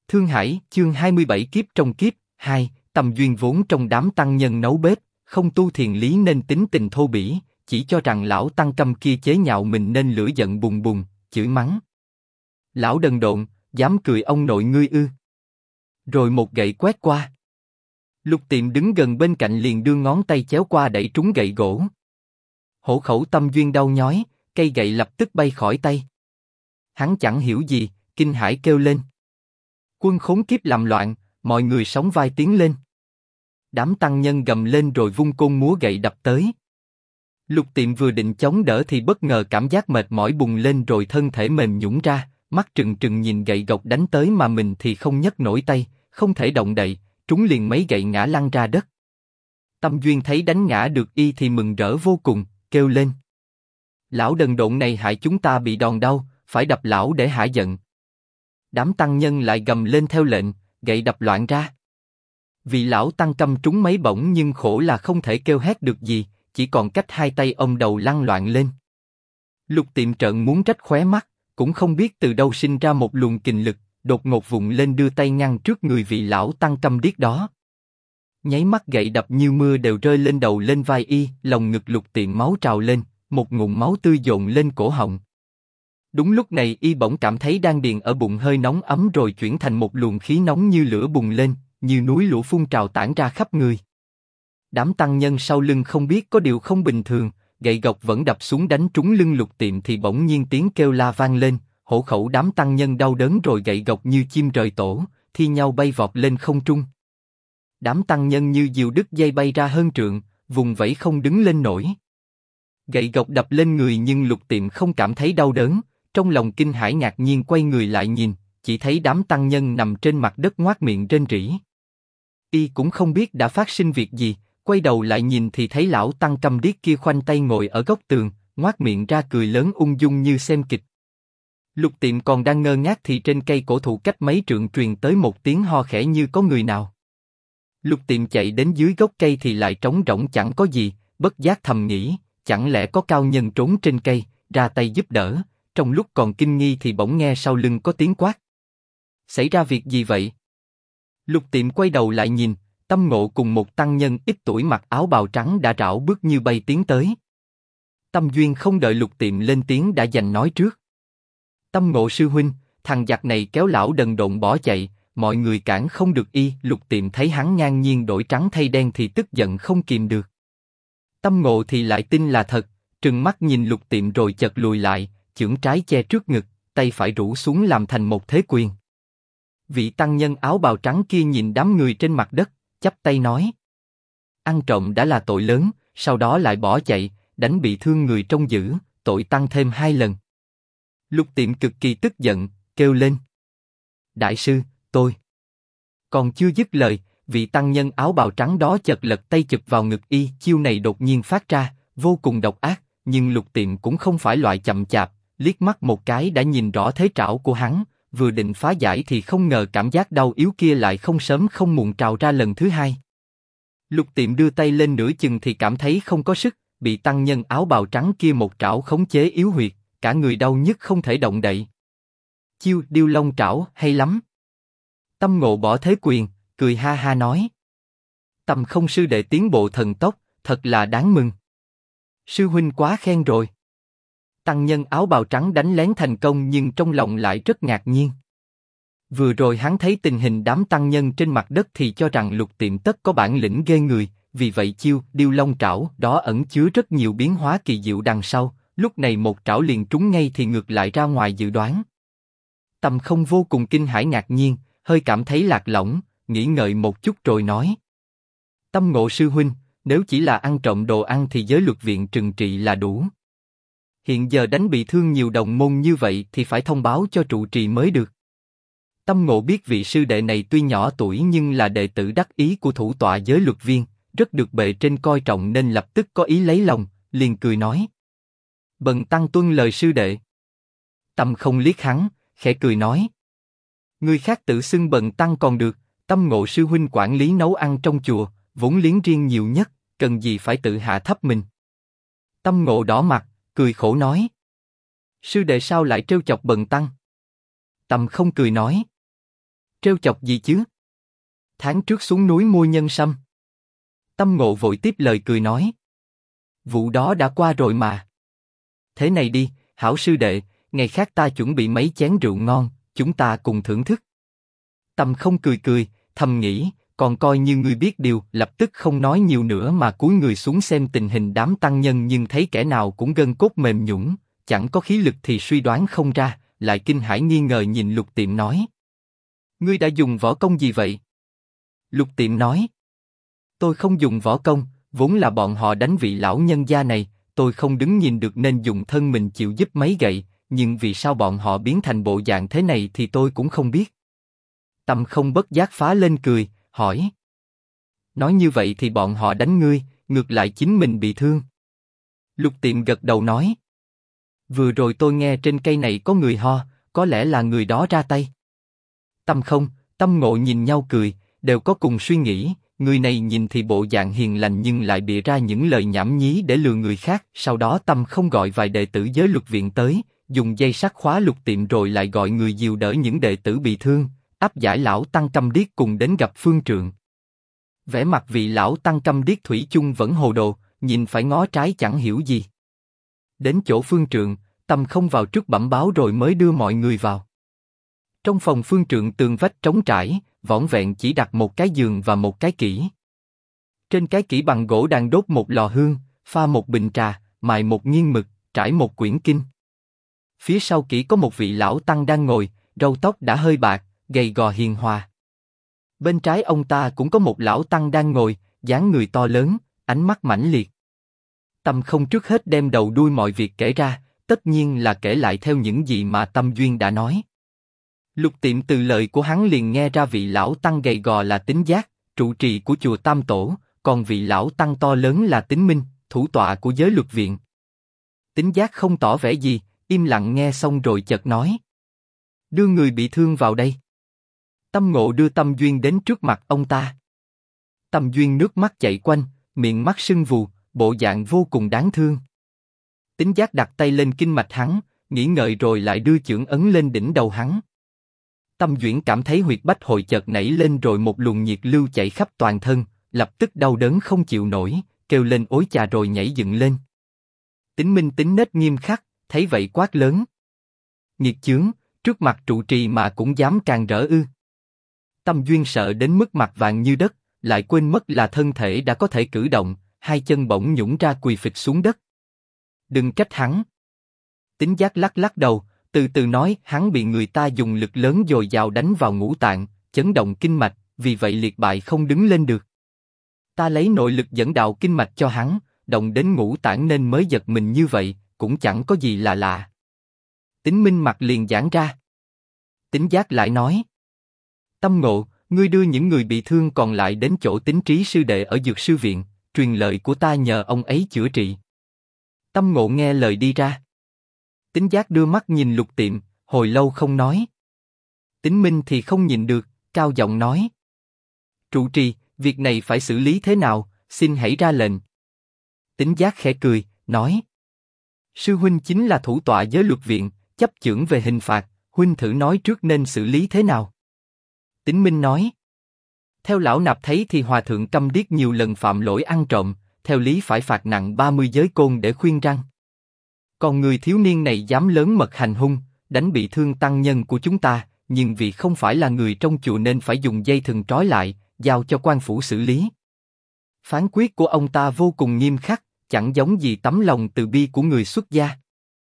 Thương Hải, chương 27 kiếp trong kiếp, 2, Tâm Duyên vốn trong đám tăng nhân nấu bếp, không tu thiền lý nên tính tình thô bỉ, chỉ cho rằng lão tăng câm kia chế nhạo mình nên lửa giận bùng bùng, chửi mắng. Lão đần độn, dám cười ông nội ngươi ư? Rồi một gậy quét qua. Lục Tiệm đứng gần bên cạnh liền đưa ngón tay chéo qua đẩy trúng gậy gỗ. Hổ khẩu Tâm Duyên đau nhói, cây gậy lập tức bay khỏi tay. Hắn chẳng hiểu gì, kinh hãi kêu lên. Quân khốn kiếp làm loạn, mọi người sóng vai tiến lên. Đám tăng nhân gầm lên rồi vung côn múa gậy đập tới. Lục Tiệm vừa định chống đỡ thì bất ngờ cảm giác mệt mỏi bùng lên rồi thân thể mềm nhũn ra, mắt trừng trừng nhìn gậy gộc đánh tới mà mình thì không nhấc nổi tay, không thể động đậy, trúng liền mấy gậy ngã lăn ra đất. Tâm Duyên thấy đánh ngã được y thì mừng rỡ vô cùng, kêu lên. Lão đần độn này hại chúng ta bị đòn đau, phải đập lão để hả giận. Đám tăng nhân lại gầm lên theo lệnh, gậy đập loạn ra. Vì lão tăng câm trúng mấy bổng nhưng khổ là không thể kêu hét được gì, chỉ còn cách hai tay ôm đầu lăn loạn lên. Lục Tiệm trợn muốn rách khóe mắt, cũng không biết từ đâu sinh ra một luồng kình lực, đột ngột vùng lên đưa tay ngăn trước người vị lão tăng câm điếc đó. Nháy mắt gậy đập như mưa đều rơi lên đầu lên vai y, lồng ngực Lục Tiệm máu trào lên, một ngụm máu tươi dồn lên cổ họng. Đúng lúc này y bỗng cảm thấy đan điền ở bụng hơi nóng ấm rồi chuyển thành một luồng khí nóng như lửa bùng lên, như núi lửa phun trào tản ra khắp người. Đám tăng nhân sau lưng không biết có điều không bình thường, gậy gộc vẫn đập xuống đánh trúng lưng Lục Tiệm thì bỗng nhiên tiếng kêu la vang lên, hổ khẩu đám tăng nhân đau đớn rồi gậy gộc như chim rời tổ, thi nhau bay vọt lên không trung. Đám tăng nhân như diều đứt dây bay ra hơn trượng, vùng vẫy không đứng lên nổi. Gậy gộc đập lên người nhưng Lục Tiệm không cảm thấy đau đớn, trong lòng kinh hãi ngạc nhiên quay người lại nhìn, chỉ thấy đám tăng nhân nằm trên mặt đất ngoác miệng rên rỉ. Y cũng không biết đã phát sinh việc gì, quay đầu lại nhìn thì thấy lão tăng câm điếc kia khoanh tay ngồi ở góc tường, ngoác miệng ra cười lớn ung dung như xem kịch. Lục Tiệm còn đang ngơ ngác thì trên cây cổ thụ cách mấy trượng truyền tới một tiếng ho khẽ như có người nào. Lục Tiệm chạy đến dưới gốc cây thì lại trống rỗng chẳng có gì, bất giác thầm nghĩ, chẳng lẽ có cao nhân trốn trên cây, ra tay giúp đỡ. Trong lúc còn kinh nghi thì bỗng nghe sau lưng có tiếng quát. Xảy ra việc gì vậy? Lục Tiệm quay đầu lại nhìn, Tâm Ngộ cùng một tăng nhân ít tuổi mặc áo bào trắng đã rảo bước như bay tiến tới. Tâm Duyên không đợi Lục Tiệm lên tiếng đã giành nói trước. Tâm Ngộ sư huynh, thằng giặc này kéo lão đần độn bỏ chạy, mọi người cản không được y. Lục Tiệm thấy hắn ngang nhiên đổi trắng thay đen thì tức giận không kìm được. Tâm Ngộ thì lại tin là thật, trừng mắt nhìn Lục Tiệm rồi chợt lùi lại, chưởng trái che trước ngực, tay phải rũ xuống làm thành một thế quyền. Vị tăng nhân áo bào trắng kia nhìn đám người trên mặt đất, chắp tay nói: ăn trộm đã là tội lớn, sau đó lại bỏ chạy, đánh bị thương người trông giữ, tội tăng thêm 2 lần. Lục Tiệm cực kỳ tức giận, kêu lên: đại sư, tôi. Còn chưa dứt lời, vị tăng nhân áo bào trắng đó chợt lật tay chụp vào ngực y, chiêu này đột nhiên phát ra, vô cùng độc ác, nhưng Lục Tiệm cũng không phải loại chậm chạp, liếc mắt một cái đã nhìn rõ thế trảo của hắn, vừa định phá giải thì không ngờ cảm giác đau yếu kia lại không sớm không muộn trào ra lần thứ hai. Lục Tiệm đưa tay lên nửa chừng thì cảm thấy không có sức, bị tăng nhân áo bào trắng kia một trảo khống chế yếu huyệt, cả người đau nhức không thể động đậy. Chiêu Điêu Long trảo hay lắm. Tâm Ngộ bỏ thế quyền, cười ha ha nói: Tâm không sư đệ tiến bộ thần tốc, thật là đáng mừng. Sư huynh quá khen rồi. Tăng nhân áo bào trắng đánh lén thành công nhưng trong lòng lại rất ngạc nhiên. Vừa rồi hắn thấy tình hình đám tăng nhân trên mặt đất thì cho rằng Lục Tiệm tất có bản lĩnh ghê người, vì vậy chiêu Điêu Long trảo đó ẩn chứa rất nhiều biến hóa kỳ diệu đằng sau, lúc này một trảo liền trúng ngay thì ngược lại ra ngoài dự đoán. Tâm không vô cùng kinh hãi ngạc nhiên, hơi cảm thấy lạc lõng, nghĩ ngợi một chút rồi nói: Tâm Ngộ sư huynh, nếu chỉ là ăn trộm đồ ăn thì giới luật viện trừng trị là đủ. Hiện giờ đánh bị thương nhiều đồng môn như vậy thì phải thông báo cho trụ trì mới được. Tâm Ngộ biết vị sư đệ này tuy nhỏ tuổi nhưng là đệ tử đắc ý của thủ tọa giới luật viên, rất được bề trên coi trọng nên lập tức có ý lấy lòng, liền cười nói: Bần tăng tuân lời sư đệ. Tâm không liếc hắn, khẽ cười nói: người khác tự xưng bần tăng còn được, Tâm Ngộ sư huynh quản lý nấu ăn trong chùa, vốn liếng riêng nhiều nhất, cần gì phải tự hạ thấp mình. Tâm Ngộ đỏ mặt, cười khổ nói: sư đệ sao lại trêu chọc bần tăng? Tâm không cười nói: Trêu chọc gì chứ? Tháng trước xuống núi mua nhân sâm. Tâm Ngộ vội tiếp lời cười nói. Vụ đó đã qua rồi mà. Thế này đi, hảo sư đệ, ngày khác ta chuẩn bị mấy chén rượu ngon, chúng ta cùng thưởng thức. Tâm Không cười cười, thầm nghĩ, còn coi như ngươi biết điều, lập tức không nói nhiều nữa mà cúi người xuống xem tình hình đám tăng nhân, nhưng thấy kẻ nào cũng gân cốt mềm nhũn, chẳng có khí lực thì suy đoán không ra, lại kinh hãi nghi ngờ nhìn Lục Tiệm nói. Ngươi đã dùng võ công gì vậy? Lục Tiệm nói. Tôi không dùng võ công, vốn là bọn họ đánh vị lão nhân gia này, tôi không đứng nhìn được nên dùng thân mình chịu giúp mấy gậy, nhưng vì sao bọn họ biến thành bộ dạng thế này thì tôi cũng không biết. Tâm Không bất giác phá lên cười, hỏi. Nói như vậy thì bọn họ đánh ngươi, ngược lại chính mình bị thương. Lục Tiệm gật đầu nói. Vừa rồi tôi nghe trên cây này có người ho, có lẽ là người đó ra tay. Tâm Không, Tâm Ngộ nhìn nhau cười, đều có cùng suy nghĩ, người này nhìn thì bộ dạng hiền lành nhưng lại bịa ra những lời nhảm nhí để lừa người khác. Sau đó Tâm Không gọi vài đệ tử Giới Luật viện tới, dùng dây sắt khóa Lục Tiệm rồi lại gọi người dìu đỡ những đệ tử bị thương, áp giải lão tăng Câm Điếc cùng đến gặp Phương Trượng. Vẻ mặt vị lão tăng Câm Điếc thủy chung vẫn hồ đồ, nhìn phải ngó trái chẳng hiểu gì. Đến chỗ Phương Trượng, Tâm Không vào trước bẩm báo rồi mới đưa mọi người vào. Trong phòng Phương Trượng tường vách trống trải, vỏn vẹn chỉ đặt một cái giường và một cái kỹ. Trên cái kỹ bằng gỗ đang đốt một lò hương, pha một bình trà, mài một nghiên mực, trải một quyển kinh. Phía sau kỹ có một vị lão tăng đang ngồi, râu tóc đã hơi bạc, gầy gò hiền hòa. Bên trái ông ta cũng có một lão tăng đang ngồi, dáng người to lớn, ánh mắt mãnh liệt. Tâm Không trước hết đem đầu đuôi mọi việc kể ra, tất nhiên là kể lại theo những gì mà Tâm Duyên đã nói. Lục Tiệm từ lời của hắn liền nghe ra vị lão tăng gầy gò là Tính Giác, trụ trì của chùa Tam Tổ, còn vị lão tăng to lớn là Tính Minh, thủ tọa của Giới Luật viện. Tính Giác không tỏ vẻ gì, im lặng nghe xong rồi chợt nói. Đưa người bị thương vào đây. Tâm Ngộ đưa Tâm Duyên đến trước mặt ông ta. Tâm Duyên nước mắt chảy quanh, miệng mắt sưng vù, bộ dạng vô cùng đáng thương. Tính Giác đặt tay lên kinh mạch hắn, nghĩ ngợi rồi lại đưa chưởng ấn lên đỉnh đầu hắn. Tâm Duyên cảm thấy huyệt bách hội chợt nảy lên rồi một luồng nhiệt lưu chạy khắp toàn thân, lập tức đau đớn không chịu nổi, kêu lên ối chà rồi nhảy dựng lên. Tính Minh tính nết nghiêm khắc, thấy vậy quát lớn. Nghiệt chướng, trước mặt trụ trì mà cũng dám càn rỡ ư? Tâm Duyên sợ đến mức mặt vàng như đất, lại quên mất là thân thể đã có thể cử động, hai chân bỗng nhũn ra quỳ phịch xuống đất. Đừng trách hắn. Tính Giác lắc lắc đầu, từ từ nói, hắn bị người ta dùng lực lớn dồi dào đánh vào ngũ tạng, chấn động kinh mạch, vì vậy liệt bại không đứng lên được. Ta lấy nội lực dẫn đạo kinh mạch cho hắn, động đến ngũ tạng nên mới giật mình như vậy, cũng chẳng có gì là lạ. Tính Minh mặt liền giãn ra. Tính Giác lại nói. Tâm Ngộ, ngươi đưa những người bị thương còn lại đến chỗ Tính Trí sư đệ ở Dược sư viện, truyền lời của ta nhờ ông ấy chữa trị. Tâm Ngộ nghe lời đi ra. Tính Giác đưa mắt nhìn Lục Tiệm, hồi lâu không nói. Tính Minh thì không nhìn được, cao giọng nói. Trụ trì, việc này phải xử lý thế nào, xin hãy ra lệnh. Tính Giác khẽ cười, nói. Sư huynh chính là thủ tọa Giới Luật viện, chấp chưởng về hình phạt, huynh thử nói trước nên xử lý thế nào. Tính Minh nói. Theo lão nạp thấy thì hòa thượng Câm Điếc nhiều lần phạm lỗi ăn trộm, theo lý phải phạt nặng 30 giới côn để khuyên răn. Còn người thiếu niên này dám lớn mật hành hung, đánh bị thương tăng nhân của chúng ta, nhưng vì không phải là người trong chùa nên phải dùng dây thừng trói lại, giao cho quan phủ xử lý. Phán quyết của ông ta vô cùng nghiêm khắc, chẳng giống gì tấm lòng từ bi của người xuất gia.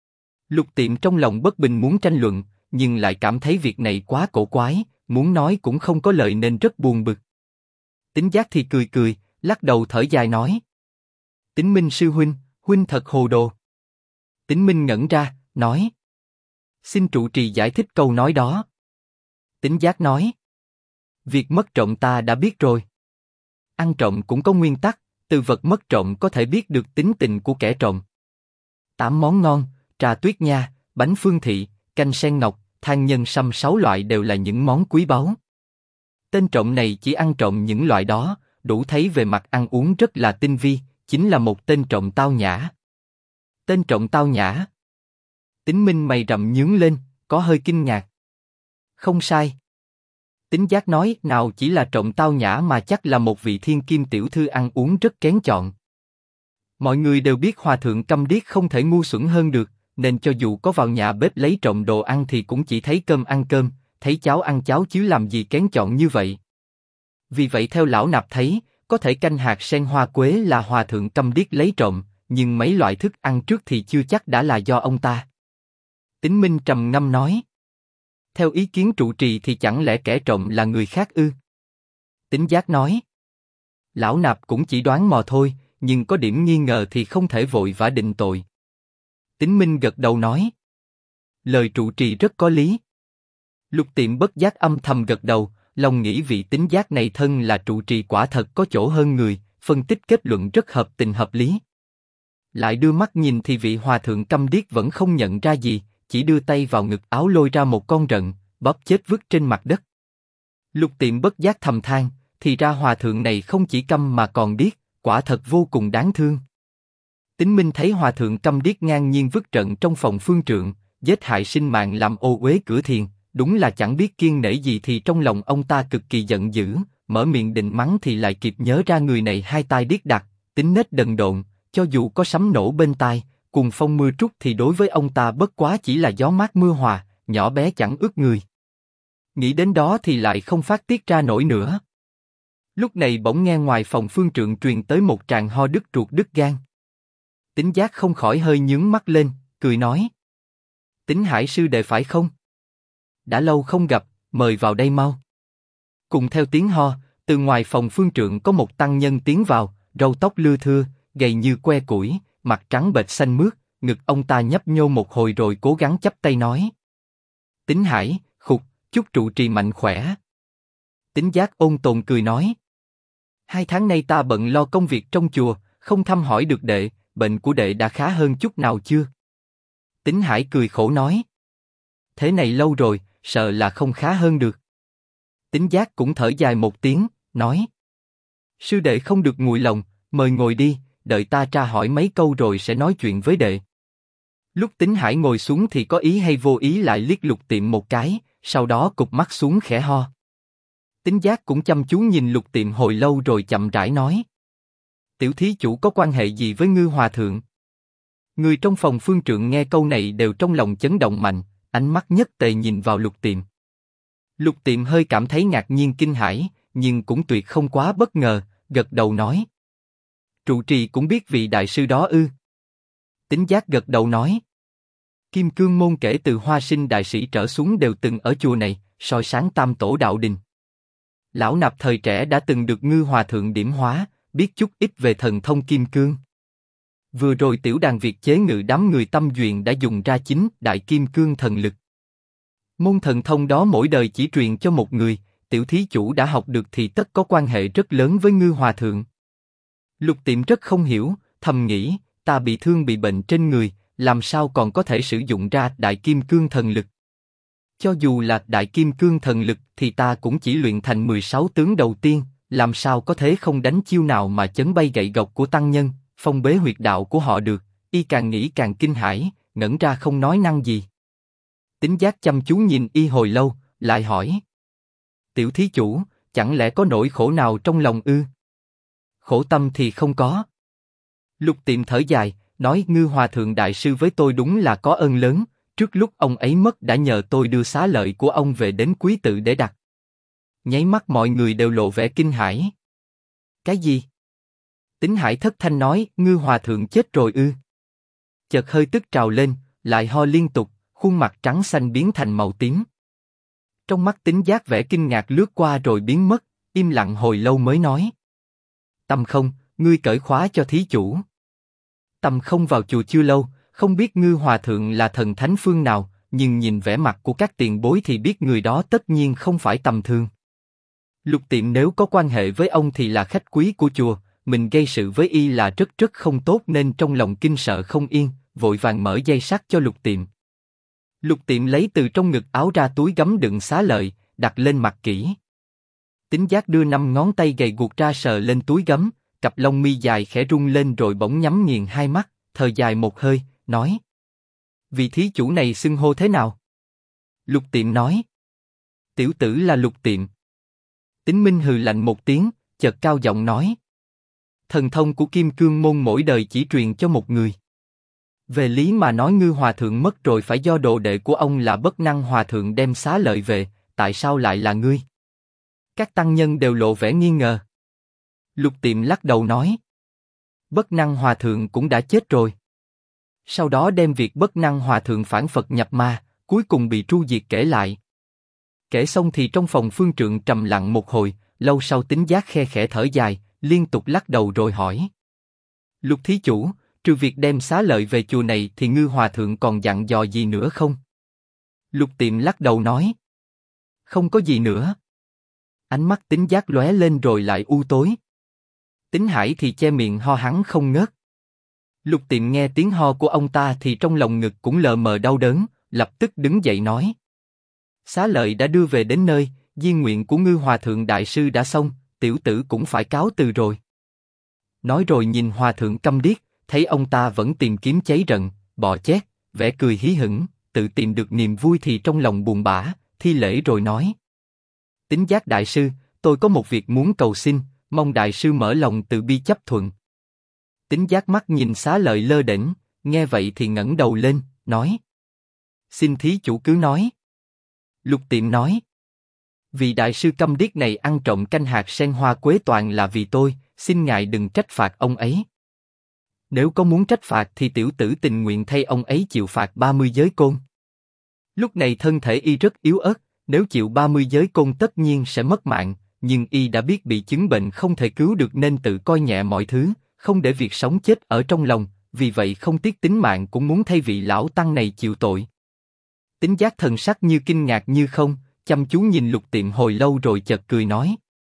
Lục Tiệm trong lòng bất bình muốn tranh luận, nhưng lại cảm thấy việc này quá cổ quái, muốn nói cũng không có lời nên rất buồn bực. Tính Giác thì cười cười, lắc đầu thở dài nói. Tính Minh sư huynh, huynh thật hồ đồ. Tính Minh ngẩn ra, nói. Xin trụ trì giải thích câu nói đó. Tính Giác nói. Việc mất trộm ta đã biết rồi. Ăn trộm cũng có nguyên tắc, từ vật mất trộm có thể biết được tính tình của kẻ trộm. 8 món ngon, trà tuyết nha, bánh phương thị, canh sen ngọc, than nhân sâm 6 loại đều là những món quý báu. Tên trộm này chỉ ăn trộm những loại đó, đủ thấy về mặt ăn uống rất là tinh vi, chính là một tên trộm tao nhã. Tên trộm tao nhã. Tính Minh mày rậm nhướng lên, có hơi kinh ngạc. Không sai. Tính Giác nói, nào chỉ là trộm tao nhã mà chắc là một vị thiên kim tiểu thư ăn uống rất kén chọn. Mọi người đều biết hòa thượng Câm Điếc không thể ngu xuẩn hơn được, nên cho dù có vào nhà bếp lấy trộm đồ ăn thì cũng chỉ thấy cơm ăn cơm, thấy cháo ăn cháo chứ làm gì kén chọn như vậy. Vì vậy theo lão nạp thấy, có thể canh hạt sen hoa quế là hòa thượng Câm Điếc lấy trộm, nhưng mấy loại thức ăn trước thì chưa chắc đã là do ông ta. Tính Minh trầm ngâm nói. Theo ý kiến trụ trì thì chẳng lẽ kẻ trộm là người khác ư? Tính Giác nói. Lão nạp cũng chỉ đoán mò thôi, nhưng có điểm nghi ngờ thì không thể vội vã định tội. Tính Minh gật đầu nói. Lời trụ trì rất có lý. Lục Tiệm bất giác âm thầm gật đầu, lòng nghĩ vị Tính Giác này thân là trụ trì quả thật có chỗ hơn người, phân tích kết luận rất hợp tình hợp lý. Lại đưa mắt nhìn thì vị hòa thượng Câm Điếc vẫn không nhận ra gì, chỉ đưa tay vào ngực áo lôi ra một con rận, bóp chết vứt trên mặt đất. Lục Tiệm bất giác thầm than, thì ra hòa thượng này không chỉ câm mà còn điếc, quả thật vô cùng đáng thương. Tính Minh thấy hòa thượng Câm Điếc ngang nhiên vứt rận trong phòng phương trượng, giết hại sinh mạng làm ô uế cửa thiền, đúng là chẳng biết kiêng nể gì thì trong lòng ông ta cực kỳ giận dữ, mở miệng định mắng thì lại kịp nhớ ra người này hai tai điếc đặc, tính nết đần độn, cho dù có sấm nổ bên tai, cùng phong mưa trút thì đối với ông ta bất quá chỉ là gió mát mưa hòa, nhỏ bé chẳng ướt người. Nghĩ đến đó thì lại không phát tiết ra nổi nữa. Lúc này bỗng nghe ngoài phòng phương trượng truyền tới một tràng ho đứt ruột đứt gan. Tính Giác không khỏi hơi nhướng mắt lên, cười nói. Tính Hải sư đệ phải không? Đã lâu không gặp, mời vào đây mau. Cùng theo tiếng ho, từ ngoài phòng phương trượng có một tăng nhân tiến vào, râu tóc lưa thưa, gầy như que củi, mặt trắng bệch xanh mướt, ngực ông ta nhấp nhô một hồi rồi cố gắng chắp tay nói. Tính Hải, khục, chúc trụ trì mạnh khỏe. Tính Giác ôn tồn cười nói. 2 tháng nay ta bận lo công việc trong chùa, không thăm hỏi được đệ, bệnh của đệ đã khá hơn chút nào chưa? Tính Hải cười khổ nói. Thế này lâu rồi, sợ là không khá hơn được. Tính Giác cũng thở dài một tiếng, nói. Sư đệ không được nguội lòng, mời ngồi đi, đợi ta tra hỏi mấy câu rồi sẽ nói chuyện với đệ. Lúc Tính Hải ngồi xuống thì có ý hay vô ý lại liếc Lục Tiệm một cái, sau đó cụp mắt xuống khẽ ho. Tính Giác cũng chăm chú nhìn Lục Tiệm hồi lâu rồi chậm rãi nói. Tiểu thí chủ có quan hệ gì với Ngư Hòa Thượng? Người trong phòng phương trượng nghe câu này đều trong lòng chấn động mạnh, ánh mắt nhất tề nhìn vào Lục Tiệm. Lục Tiệm hơi cảm thấy ngạc nhiên kinh hãi, nhưng cũng tuyệt không quá bất ngờ, gật đầu nói. Trụ trì cũng biết vị đại sư đó ư? Tính Giác gật đầu nói. Kim Cương môn kể từ Hoa Sinh đại sĩ trở xuống đều từng ở chùa này, soi sáng tam tổ đạo đình. Lão nạp thời trẻ đã từng được Ngư Hòa Thượng điểm hóa, biết chút ít về thần thông Kim Cương. Vừa rồi tiểu đàn Việt chế ngự đám người tâm duyện đã dùng ra chính đại Kim Cương thần lực. Môn thần thông đó mỗi đời chỉ truyền cho một người, tiểu thí chủ đã học được thì tất có quan hệ rất lớn với Ngư Hòa Thượng. Lục Tiệm rất không hiểu, thầm nghĩ, ta bị thương bị bệnh trên người, làm sao còn có thể sử dụng ra đại Kim Cương thần lực? Cho dù là đại Kim Cương thần lực thì ta cũng chỉ luyện thành 16 tướng đầu tiên, làm sao có thể không đánh chiêu nào mà chấn bay gậy gộc của tăng nhân, phong bế huyệt đạo của họ được? Y càng nghĩ càng kinh hãi, ngẩn ra không nói năng gì. Tính Giác chăm chú nhìn y hồi lâu, lại hỏi. Tiểu thí chủ, chẳng lẽ có nỗi khổ nào trong lòng ư? Khổ tâm thì không có. Lục Tiệm thở dài, nói Ngư Hòa Thượng đại sư với tôi đúng là có ơn lớn, trước lúc ông ấy mất đã nhờ tôi đưa xá lợi của ông về đến quý tự để đặt. Nháy mắt mọi người đều lộ vẻ kinh hãi. Cái gì? Tính Hải thất thanh nói, Ngư Hòa Thượng chết rồi ư? Chợt hơi tức trào lên, lại ho liên tục, khuôn mặt trắng xanh biến thành màu tím. Trong mắt Tính Giác vẻ kinh ngạc lướt qua rồi biến mất, im lặng hồi lâu mới nói. Tâm không, ngươi cởi khóa cho thí chủ. Tâm không vào chùa chưa lâu, không biết Ngư Hòa Thượng là thần thánh phương nào, nhưng nhìn vẻ mặt của các tiền bối thì biết người đó tất nhiên không phải tầm thường. Lục Tiệm nếu có quan hệ với ông thì là khách quý của chùa, mình gây sự với y là rất rất không tốt nên trong lòng kinh sợ không yên, vội vàng mở dây sắt cho Lục Tiệm. Lục Tiệm lấy từ trong ngực áo ra túi gấm đựng xá lợi, đặt lên mặt kỹ. Tính Giác đưa 5 ngón tay gầy guộc ra sờ lên túi gấm, cặp lông mi dài khẽ rung lên rồi bỗng nhắm nghiền hai mắt, thở dài một hơi, nói. Vị thí chủ này xưng hô thế nào? Lục Tiệm nói. Tiểu tử là Lục Tiệm, Tính Minh hừ lạnh một tiếng, chợt cao giọng nói. Thần thông của Kim Cương Môn mỗi đời chỉ truyền cho một người. Về lý mà nói Ngư Hòa Thượng mất rồi phải do đồ đệ của ông là Bất Năng Hòa Thượng đem xá lợi về, tại sao lại là ngươi? Các tăng nhân đều lộ vẻ nghi ngờ. Lục Tiệm lắc đầu nói. Bất Năng Hòa Thượng cũng đã chết rồi. Sau đó đem việc Bất Năng Hòa Thượng phản Phật nhập ma, cuối cùng bị tru diệt kể lại. Kể xong thì trong phòng phương trượng trầm lặng một hồi, lâu sau Tính Giác khe khẽ thở dài, liên tục lắc đầu rồi hỏi. Lục thí chủ, trừ việc đem xá lợi về chùa này thì Ngư Hòa Thượng còn dặn dò gì nữa không? Lục Tiệm lắc đầu nói. Không có gì nữa. Ánh mắt Tính Giác lóe lên rồi lại u tối. Tính Hải thì che miệng ho hắn không ngớt. Lục Tiệm nghe tiếng ho của ông ta thì trong lòng ngực cũng lờ mờ đau đớn, lập tức đứng dậy nói. Xá lợi đã đưa về đến nơi, diên nguyện của Ngư Hòa Thượng Đại Sư đã xong, tiểu tử cũng phải cáo từ rồi. Nói rồi nhìn Hòa Thượng câm điếc, thấy ông ta vẫn tìm kiếm cháy rận, bò chét, vẻ cười hí hửng, tự tìm được niềm vui thì trong lòng buồn bã, thi lễ rồi nói. Tính Giác Đại Sư, tôi có một việc muốn cầu xin, mong Đại Sư mở lòng từ bi chấp thuận. Tính Giác mắt nhìn xá lợi lơ đễnh, nghe vậy thì ngẩng đầu lên, nói. Xin thí chủ cứ nói. Lục Tiệm nói. Vì Đại Sư câm điếc này ăn trộm canh hạt sen hoa quế toàn là vì tôi, xin ngài đừng trách phạt ông ấy. Nếu có muốn trách phạt thì tiểu tử tình nguyện thay ông ấy chịu phạt 30 giới côn. Lúc này thân thể y rất yếu ớt, nếu chịu 30 giới côn tất nhiên sẽ mất mạng, nhưng y đã biết bị chứng bệnh không thể cứu được nên tự coi nhẹ mọi thứ, không để việc sống chết ở trong lòng, vì vậy không tiếc tính mạng cũng muốn thay vị lão tăng này chịu tội. Tính Giác thần sắc như kinh ngạc như không, chăm chú nhìn Lục Tiệm hồi lâu rồi chợt cười nói.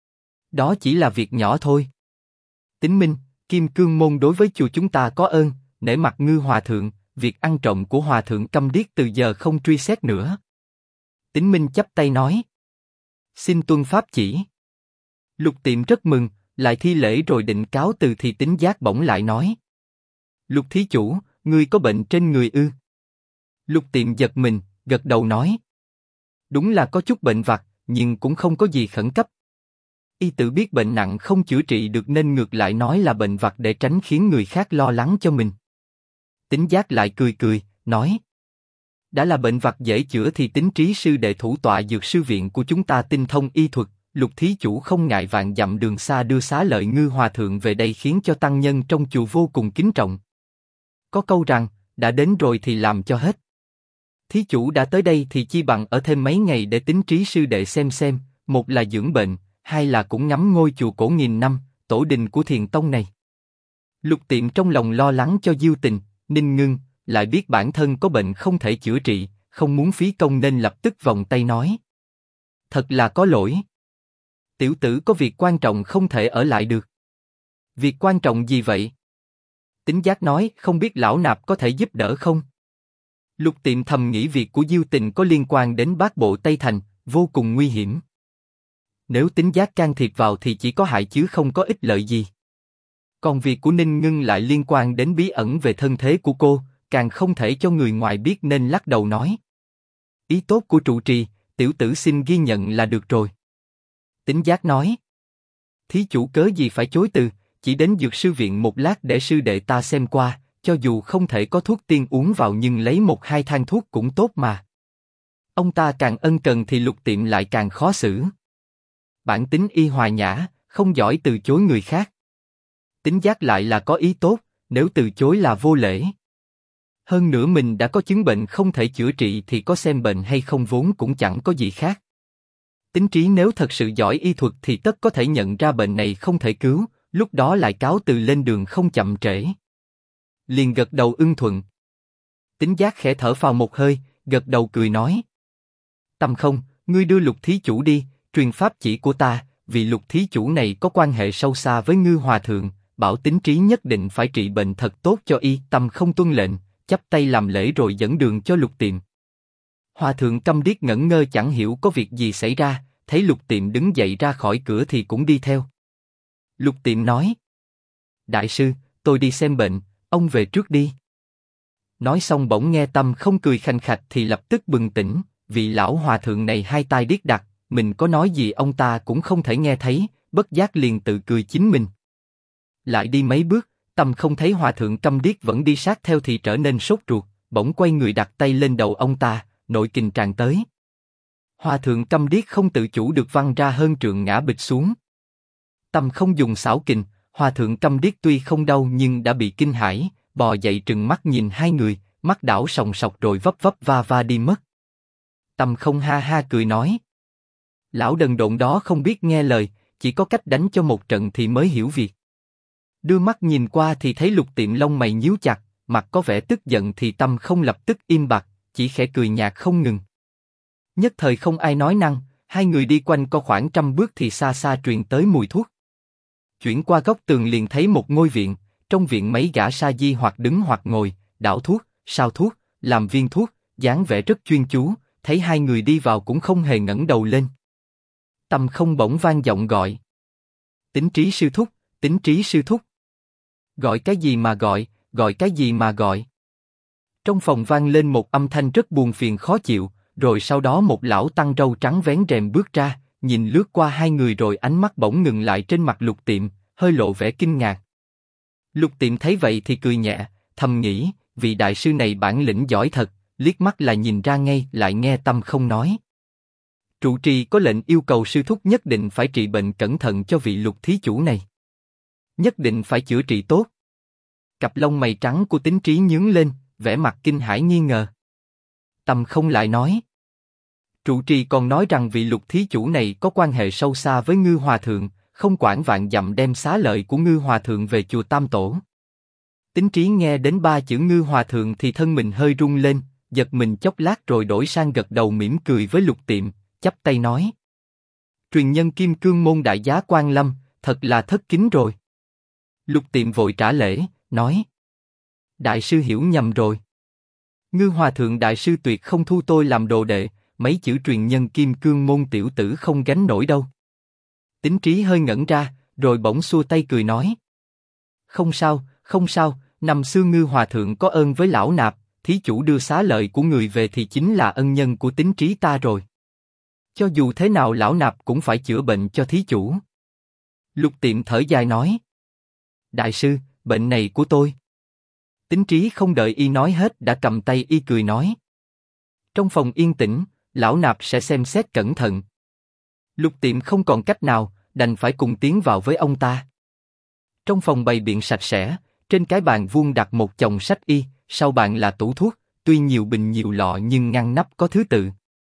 Đó chỉ là việc nhỏ thôi. Tính Minh, Kim Cương Môn đối với chùa chúng ta có ơn, nể mặt Ngư Hòa Thượng, việc ăn trộm của Hòa Thượng câm điếc từ giờ không truy xét nữa. Tính Minh chắp tay nói. Xin tuân pháp chỉ. Lục Tiệm rất mừng, lại thi lễ rồi định cáo từ thì Tính Giác bỗng lại nói. Lục thí chủ, ngươi có bệnh trên người ư? Lục Tiệm giật mình, gật đầu nói. Đúng là có chút bệnh vặt, nhưng cũng không có gì khẩn cấp. Y tự biết bệnh nặng không chữa trị được nên ngược lại nói là bệnh vặt để tránh khiến người khác lo lắng cho mình. Tính Giác lại cười cười, nói. Đã là bệnh vặt dễ chữa thì Tính Trí sư đệ thủ tọa dược sư viện của chúng ta tinh thông y thuật, Lục thí chủ không ngại vạn dặm đường xa đưa xá lợi Ngư Hòa Thượng về đây khiến cho tăng nhân trong chùa vô cùng kính trọng. Có câu rằng, đã đến rồi thì làm cho hết. Thí chủ đã tới đây thì chi bằng ở thêm mấy ngày để Tính Trí sư đệ xem, một là dưỡng bệnh, hai là cũng ngắm ngôi chùa cổ nghìn năm, tổ đình của Thiền Tông này. Lục Tiệm trong lòng lo lắng cho Diêu Tình, Ninh Ngưng, lại biết bản thân có bệnh không thể chữa trị, không muốn phí công nên lập tức vòng tay nói. Thật là có lỗi. Tiểu tử có việc quan trọng không thể ở lại được. Việc quan trọng gì vậy? Tính Giác nói, không biết lão nạp có thể giúp đỡ không? Lục Tiệm thầm nghĩ việc của Diêu Tình có liên quan đến Bát Bộ Tây Thành, vô cùng nguy hiểm. Nếu Tính Giác can thiệp vào thì chỉ có hại chứ không có ích lợi gì. Còn việc của Ninh Ngưng lại liên quan đến bí ẩn về thân thế của cô, càng không thể cho người ngoài biết nên lắc đầu nói. Ý tốt của trụ trì, tiểu tử xin ghi nhận là được rồi. Tính Giác nói. Thí chủ cớ gì phải chối từ, chỉ đến dược sư viện một lát để sư đệ ta xem qua, cho dù không thể có thuốc tiên uống vào nhưng lấy một hai thang thuốc cũng tốt mà. Ông ta càng ân cần thì Lục Tiệm lại càng khó xử. Bản tính y hòa nhã, không giỏi từ chối người khác. Tính Giác lại là có ý tốt, nếu từ chối là vô lễ. Hơn nữa mình đã có chứng bệnh không thể chữa trị thì có xem bệnh hay không vốn cũng chẳng có gì khác. Tính Trí nếu thật sự giỏi y thuật thì tất có thể nhận ra bệnh này không thể cứu, lúc đó lại cáo từ lên đường không chậm trễ. Liền gật đầu ưng thuận. Tính Giác khẽ thở phào một hơi, gật đầu cười nói. Tâm không, ngươi đưa Lục thí chủ đi, truyền pháp chỉ của ta, vì Lục thí chủ này có quan hệ sâu xa với Ngư Hòa Thượng, bảo Tính Trí nhất định phải trị bệnh thật tốt cho y. Tâm không tuân lệnh, chắp tay làm lễ rồi dẫn đường cho Lục Tiệm. Hòa Thượng câm điếc ngẩn ngơ chẳng hiểu có việc gì xảy ra, thấy Lục Tiệm đứng dậy ra khỏi cửa thì cũng đi theo. Lục Tiệm nói. Đại sư, tôi đi xem bệnh, ông về trước đi. Nói xong bỗng nghe Tâm không cười khanh khạch thì lập tức bừng tỉnh, vị lão hòa thượng này hai tai điếc đặc, mình có nói gì ông ta cũng không thể nghe thấy, bất giác liền tự cười chính mình. Lại đi mấy bước, Tâm không thấy Hòa thượng Câm Điếc vẫn đi sát theo thì trở nên sốt ruột, bỗng quay người đặt tay lên đầu ông ta, nội kình tràn tới. Hòa thượng Câm Điếc không tự chủ được văng ra hơn trượng ngã bịch xuống. Tâm không dùng xảo kình, Hòa thượng Câm Điếc tuy không đau nhưng đã bị kinh hãi, bò dậy trừng mắt nhìn hai người, mắt đảo sòng sọc rồi vấp vấp va va đi mất. Tâm không ha ha cười nói: lão đần độn đó không biết nghe lời, chỉ có cách đánh cho một trận thì mới hiểu việc. Đưa mắt nhìn qua thì thấy Lục Tiệm lông mày nhíu chặt, mặt có vẻ tức giận thì Tâm không lập tức im bặt, chỉ khẽ cười nhạt không ngừng. Nhất thời không ai nói năng, hai người đi quanh co khoảng 100 bước thì xa xa truyền tới mùi thuốc. Chuyển qua góc tường liền thấy một ngôi viện, trong viện mấy gã sa di hoặc đứng hoặc ngồi, đảo thuốc, sao thuốc, làm viên thuốc, dáng vẻ rất chuyên chú, thấy hai người đi vào cũng không hề ngẩng đầu lên. Tâm không bỗng vang giọng gọi: Tính Trí sư thúc, Tính Trí sư thúc. Gọi cái gì mà gọi cái gì mà gọi. Trong phòng vang lên một âm thanh rất buồn phiền khó chịu, rồi sau đó một lão tăng râu trắng vén rèm bước ra, nhìn lướt qua hai người rồi ánh mắt bỗng ngừng lại trên mặt Lục Tiệm, hơi lộ vẻ kinh ngạc. Lục Tiệm thấy vậy thì cười nhẹ, thầm nghĩ, vị đại sư này bản lĩnh giỏi thật, liếc mắt là nhìn ra ngay, lại nghe Tâm không nói. Trụ trì có lệnh yêu cầu sư thúc nhất định phải trị bệnh cẩn thận cho vị Lục thí chủ này. Nhất định phải chữa trị tốt. Cặp lông mày trắng của Tính Trí nhướng lên, vẻ mặt kinh hãi nghi ngờ. Tâm không lại nói: trụ trì còn nói rằng vị Lục thí chủ này có quan hệ sâu xa với Ngư Hòa thượng, không quản vạn dặm đem xá lợi của Ngư Hòa thượng về chùa Tam Tổ. Tính Trí nghe đến 3 chữ Ngư Hòa thượng thì thân mình hơi rung lên, giật mình chốc lát rồi đổi sang gật đầu mỉm cười với Lục Tiệm, chắp tay nói: truyền nhân Kim Cương môn đại giá Quan Lâm, thật là thất kính rồi. Lục Tiệm vội trả lễ, nói: đại sư hiểu nhầm rồi. Ngư Hòa thượng đại sư tuyệt không thu tôi làm đồ đệ, mấy chữ truyền nhân Kim Cương môn tiểu tử không gánh nổi đâu. Tính Trí hơi ngẩn ra, rồi bỗng xua tay cười nói: không sao, không sao, năm xưa Ngư Hòa thượng có ơn với lão nạp, thí chủ đưa xá lợi của người về thì chính là ân nhân của Tính Trí ta rồi. Cho dù thế nào lão nạp cũng phải chữa bệnh cho thí chủ. Lục Tiệm thở dài nói: đại sư, bệnh này của tôi. Tính Trí không đợi y nói hết đã cầm tay y cười nói: trong phòng yên tĩnh, lão nạp sẽ xem xét cẩn thận. Lục Tiệm không còn cách nào, đành phải cùng tiến vào với ông ta. Trong phòng bày biện sạch sẽ, trên cái bàn vuông đặt một chồng sách y, sau bàn là tủ thuốc, tuy nhiều bình nhiều lọ nhưng ngăn nắp có thứ tự.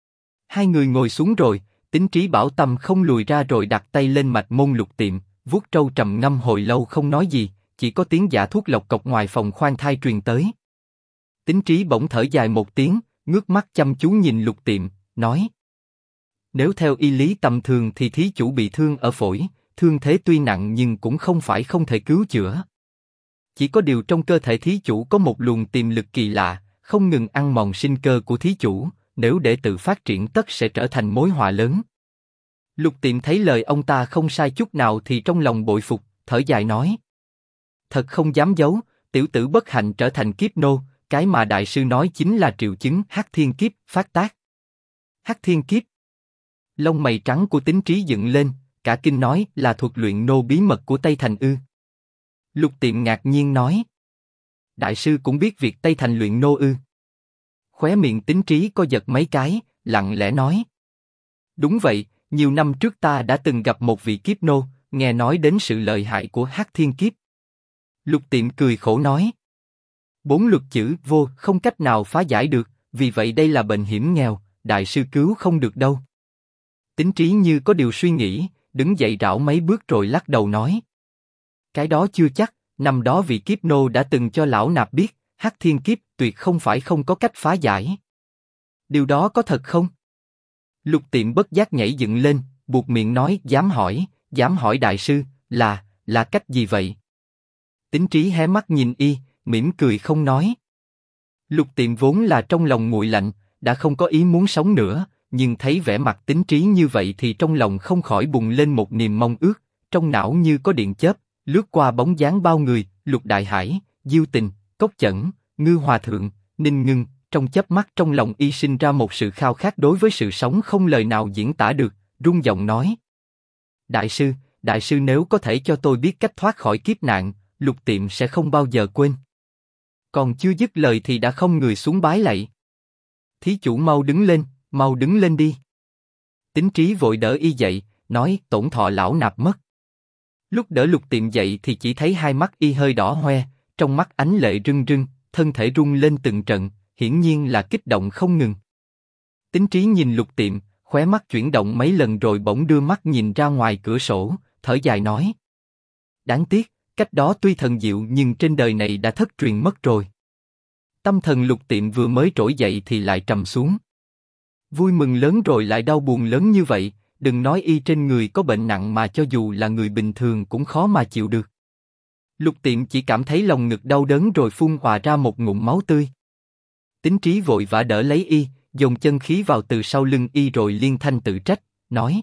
Hai người ngồi xuống rồi, Tính Trí bảo Tâm không lùi ra rồi đặt tay lên mạch môn Lục Tiệm, vuốt trâu trầm ngâm hồi lâu không nói gì, chỉ có tiếng giã thuốc lộc cộc ngoài phòng khoan thai truyền tới. Tính Trí bỗng thở dài một tiếng, ngước mắt chăm chú nhìn Lục Tiệm, nói: nếu theo y lý tầm thường thì thí chủ bị thương ở phổi, thương thế tuy nặng nhưng cũng không phải không thể cứu chữa. Chỉ có điều trong cơ thể thí chủ có một luồng tiềm lực kỳ lạ, không ngừng ăn mòn sinh cơ của thí chủ, nếu để tự phát triển tất sẽ trở thành mối họa lớn. Lục Tiệm thấy lời ông ta không sai chút nào thì trong lòng bội phục, thở dài nói: thật không dám giấu, tiểu tử bất hạnh trở thành kiếp nô, cái mà đại sư nói chính là triệu chứng Hắc Thiên Kiếp phát tác. Hắc Thiên Kiếp. Lông mày trắng của Tính Trí dựng lên, cả kinh nói: là thuật luyện nô bí mật của Tây Thành ư? Lục Tiệm ngạc nhiên nói: đại sư cũng biết việc Tây Thành luyện nô ư? Khóe miệng Tính Trí co giật mấy cái, lặng lẽ nói: đúng vậy, nhiều năm trước ta đã từng gặp một vị kiếp nô, nghe nói đến sự lợi hại của Hắc Thiên Kiếp. Lục Tiệm cười khổ nói: 4 luật chữ vô không cách nào phá giải được, vì vậy đây là bệnh hiểm nghèo, đại sư cứu không được đâu. Tính Trí như có điều suy nghĩ, đứng dậy rảo mấy bước rồi lắc đầu nói: cái đó chưa chắc, năm đó vị kiếp nô đã từng cho lão nạp biết, Hắc Thiên Kiếp tuyệt không phải không có cách phá giải. Điều đó có thật không? Lục Tiệm bất giác nhảy dựng lên, buột miệng nói: dám hỏi đại sư, là cách gì vậy? Tính Trí hé mắt nhìn y, mỉm cười không nói. Lục Tiệm vốn là trong lòng nguội lạnh, đã không có ý muốn sống nữa, nhưng thấy vẻ mặt Tính Trí như vậy thì trong lòng không khỏi bùng lên một niềm mong ước, trong não như có điện chớp, lướt qua bóng dáng bao người: Lục Đại Hải, Diêu Tình, Cốc Chẩn, Ngư Hòa thượng, Ninh Ngưng. Trong chớp mắt trong lòng y sinh ra một sự khao khát đối với sự sống không lời nào diễn tả được, rung giọng nói. Đại sư nếu có thể cho tôi biết cách thoát khỏi kiếp nạn, Lục Tiệm sẽ không bao giờ quên. Còn chưa dứt lời thì đã không người xuống bái lạy. Thí chủ mau đứng lên đi. Tín Trí vội đỡ y dậy, nói tổn thọ lão nạp mất. Lúc đỡ Lục Tiệm dậy thì chỉ thấy hai mắt y hơi đỏ hoe, trong mắt ánh lệ rưng rưng, thân thể rung lên từng trận, hiển nhiên là kích động không ngừng. Tín Trí nhìn Lục Tiệm, khóe mắt chuyển động mấy lần rồi bỗng đưa mắt nhìn ra ngoài cửa sổ, thở dài nói. Đáng tiếc, cách đó tuy thần diệu nhưng trên đời này đã thất truyền mất rồi. Tâm thần Lục Tiệm vừa mới trỗi dậy thì lại trầm xuống. Vui mừng lớn rồi lại đau buồn lớn như vậy, đừng nói y trên người có bệnh nặng mà cho dù là người bình thường cũng khó mà chịu được. Lục Tiệm chỉ cảm thấy lòng ngực đau đớn rồi phun hòa ra một ngụm máu tươi. Tín Trí vội vã đỡ lấy y, dồn chân khí vào từ sau lưng y rồi liên thanh tự trách, nói.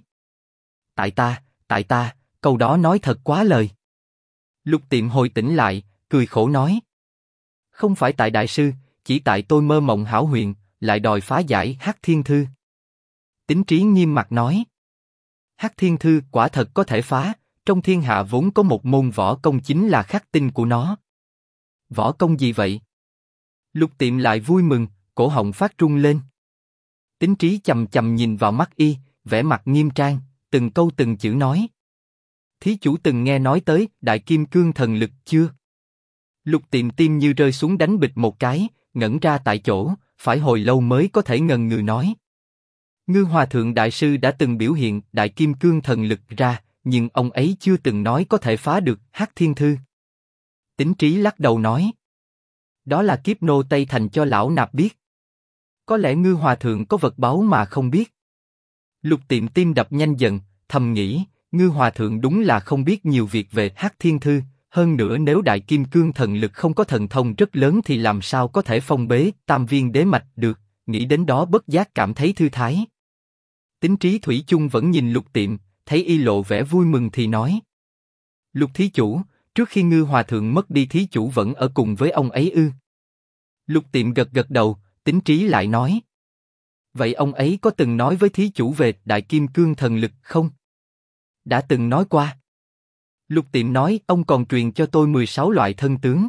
Tại ta, câu đó nói thật quá lời. Lục Tiệm hồi tỉnh lại, cười khổ nói. Không phải tại đại sư, chỉ tại tôi mơ mộng hão huyền, lại đòi phá giải Hắc Thiên Thư. Tín Trí nghiêm mặt nói. Hắc Thiên Thư quả thật có thể phá, trong thiên hạ vốn có một môn võ công chính là khắc tinh của nó. Võ công gì vậy? Lục Tiệm lại vui mừng, cổ họng phát rung lên. Tín Trí chầm chầm nhìn vào mắt y, vẻ mặt nghiêm trang, từng câu từng chữ nói. Thí chủ từng nghe nói tới Đại Kim Cương Thần Lực chưa? Lục Tiệm tim như rơi xuống đánh bịch một cái, ngẩn ra tại chỗ, phải hồi lâu mới có thể ngần ngừ nói. Ngư Hòa Thượng Đại Sư đã từng biểu hiện Đại Kim Cương Thần Lực ra, nhưng ông ấy chưa từng nói có thể phá được Hắc Thiên Thư. Tín Trí lắc đầu nói. Đó là kiếp nô Tây Thành cho lão nạp biết. Có lẽ Ngư Hòa Thượng có vật báu mà không biết. Lục Tiệm tim đập nhanh dần, thầm nghĩ, Ngư Hòa Thượng đúng là không biết nhiều việc về Hắc Thiên Thư, hơn nữa nếu Đại Kim Cương Thần Lực không có thần thông rất lớn thì làm sao có thể phong bế Tam Viên Đế Mạch được, nghĩ đến đó bất giác cảm thấy thư thái. Tín Trí thủy chung vẫn nhìn Lục Tiệm, thấy y lộ vẻ vui mừng thì nói. Lục thí chủ, trước khi Ngư Hòa Thượng mất đi thí chủ vẫn ở cùng với ông ấy ư? Lục Tiệm gật gật đầu, Tín Trí lại nói. Vậy ông ấy có từng nói với thí chủ về Đại Kim Cương Thần Lực không? Đã từng nói qua. Lục Tiệm nói ông còn truyền cho tôi 16 loại thân tướng.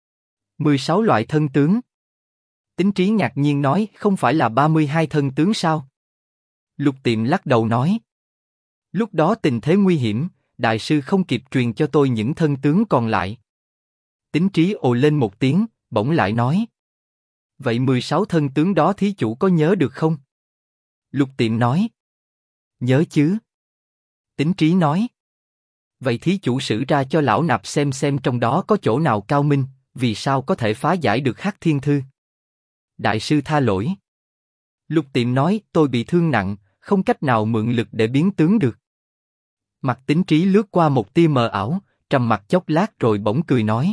16 loại thân tướng? Tín Trí ngạc nhiên nói không phải là 32 thân tướng sao? Lục Tiệm lắc đầu nói. Lúc đó tình thế nguy hiểm, đại sư không kịp truyền cho tôi những thân tướng còn lại. Tín Trí ồ lên một tiếng, bỗng lại nói. Vậy 16 thân tướng đó thí chủ có nhớ được không? Lục Tiệm nói. Nhớ chứ. Tín Trí nói. Vậy thí chủ sử ra cho lão nạp xem trong đó có chỗ nào cao minh, vì sao có thể phá giải được Hắc Thiên Thư. Đại sư tha lỗi. Lục Tiệm nói tôi bị thương nặng, không cách nào mượn lực để biến tướng được. Mặt Tín Trí lướt qua một tia mờ ảo, trầm mặc chốc lát rồi bỗng cười nói.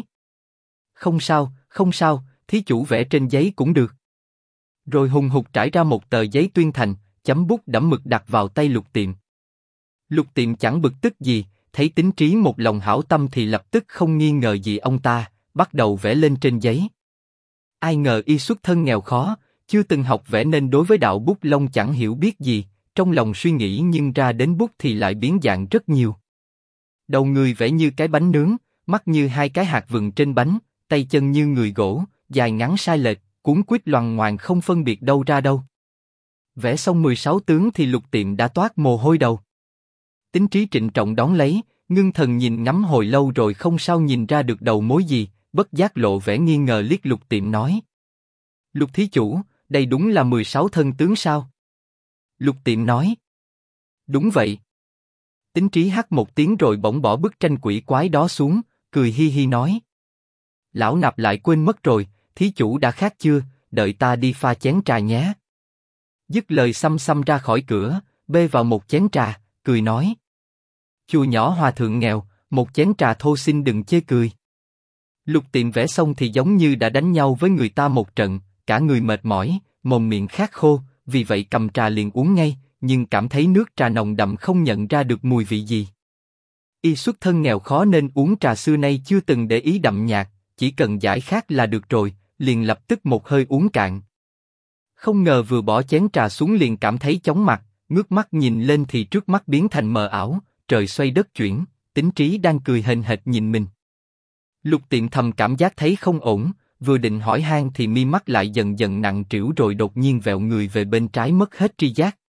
Không sao, thí chủ vẽ trên giấy cũng được. Rồi hùng hục trải ra một tờ giấy tuyên thành, chấm bút đẫm mực đặt vào tay Lục Tiệm. Lục Tiệm chẳng bực tức gì, thấy Tín Trí một lòng hảo tâm thì lập tức không nghi ngờ gì ông ta, bắt đầu vẽ lên trên giấy. Ai ngờ y xuất thân nghèo khó, chưa từng học vẽ nên đối với đạo bút lông chẳng hiểu biết gì, trong lòng suy nghĩ nhưng ra đến bút thì lại biến dạng rất nhiều. Đầu người vẽ như cái bánh nướng, mắt như hai cái hạt vừng trên bánh, tay chân như người gỗ, dài ngắn sai lệch, cuốn quýt loằng ngoằng không phân biệt đâu ra đâu. Vẽ xong 16 tướng thì Lục Tiệm đã toát mồ hôi đầu. Tín Trí trịnh trọng đón lấy, ngưng thần nhìn ngắm hồi lâu rồi không sao nhìn ra được đầu mối gì, bất giác lộ vẻ nghi ngờ liếc Lục Tiệm nói. Lục thí chủ, đây đúng là 16 thân tướng sao? Lục Tiệm nói. Đúng vậy. Tín Trí hắt một tiếng rồi bỗng bỏ bức tranh quỷ quái đó xuống, cười hi hi nói. Lão nạp lại quên mất rồi, thí chủ đã khát chưa, đợi ta đi pha chén trà nhé. Dứt lời xăm xăm ra khỏi cửa, bê vào một chén trà, cười nói. Chùa nhỏ hòa thượng nghèo, một chén trà thô xin đừng chê cười. Lục Tiệm vẽ xong thì giống như đã đánh nhau với người ta một trận, cả người mệt mỏi, mồm miệng khát khô, vì vậy cầm trà liền uống ngay, nhưng cảm thấy nước trà nồng đậm không nhận ra được mùi vị gì. Y xuất thân nghèo khó nên uống trà xưa nay chưa từng để ý đậm nhạt, chỉ cần giải khát là được rồi, liền lập tức một hơi uống cạn. Không ngờ vừa bỏ chén trà xuống liền cảm thấy chóng mặt, Ngước mắt nhìn lên thì trước mắt biến thành mờ ảo, trời xoay đất chuyển, Tính Trí đang cười hềnh hệt nhìn mình. Lục Tiệm thầm cảm giác thấy không ổn, vừa định hỏi han thì mi mắt lại dần dần nặng trĩu rồi đột nhiên vẹo người về bên trái mất hết tri giác.